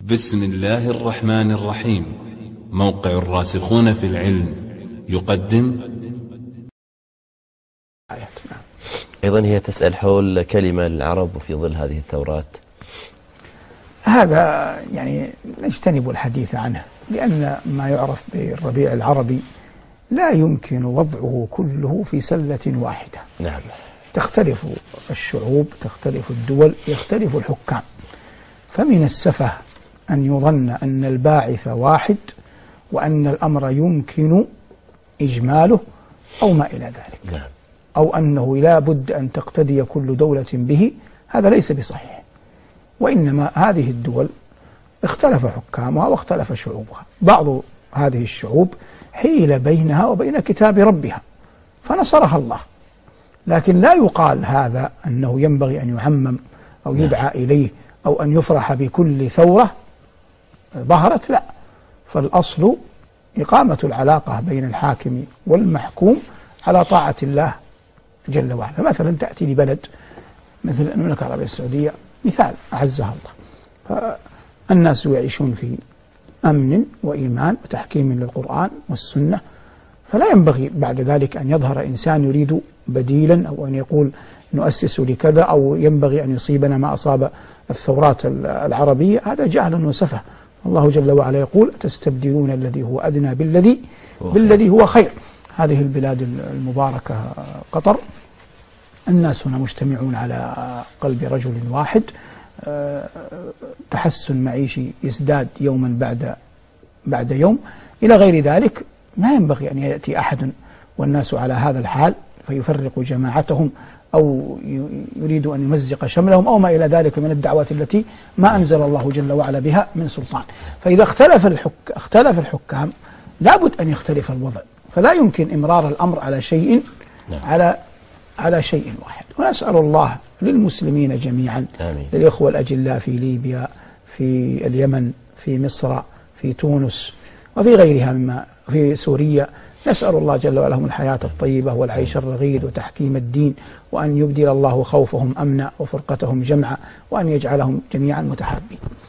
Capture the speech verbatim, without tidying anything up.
بسم الله الرحمن الرحيم. موقع الراسخون في العلم يقدم. أيضا هي تسأل حول كلمة العرب وفي ظل هذه الثورات. هذا يعني نجتنب الحديث عنه، لأن ما يعرف بالربيع العربي لا يمكن وضعه كله في سلة واحدة. نعم. تختلف الشعوب، تختلف الدول، يختلف الحكام، فمن السفه أن يظن أن الباعث واحد وأن الأمر يمكن إجماله أو ما إلى ذلك. نعم. أو أنه لا بد أن تقتدي كل دولة به، هذا ليس بصحيح. وإنما هذه الدول اختلف حكامها واختلف شعوبها، بعض هذه الشعوب حيل بينها وبين كتاب ربها فنصرها الله، لكن لا يقال هذا أنه ينبغي أن يعمم أو يدعى إليه أو أن يفرح بكل ثورة ظهرت، لا. فالأصل إقامة العلاقة بين الحاكم والمحكوم على طاعة الله جل وعلا. فمثلا تأتي لبلد مثل المملكة العربية السعودية مثال أعزها الله، فالناس يعيشون في أمن وإيمان وتحكيم للقرآن والسنة، فلا ينبغي بعد ذلك أن يظهر إنسان يريد بديلا أو أن يقول نؤسس لكذا أو ينبغي أن يصيبنا ما أصاب الثورات العربية. هذا جهل وسفه. الله جل وعلا يقول تستبدلون الذي هو أدنى بالذي بالذي هو خير. هذه البلاد المباركة قطر، الناس هنا مجتمعون على قلب رجل واحد، تحسن معيشي يزداد يوما بعد بعد يوم إلى غير ذلك. ما ينبغي أن يأتي أحد والناس على هذا الحال فيفرق جماعتهم أو يريد أن يمزق شملهم أو ما إلى ذلك من الدعوات التي ما أنزل الله جل وعلا بها من سلطان. فإذا اختلف الحك... اختلف الحكام لابد أن يختلف الوضع، فلا يمكن إمرار الأمر على شيء على على شيء واحد. ونسأل الله للمسلمين جميعا، آمين. للإخوة الأجلاء في ليبيا، في اليمن، في مصر، في تونس وفي غيرها مما في سوريا، نسأل الله جل وعلا لهم الحياة الطيبة والعيش الرغيد وتحكيم الدين، وأن يبدل الله خوفهم أمنا وفرقتهم جمعا، وأن يجعلهم جميعا متحابين.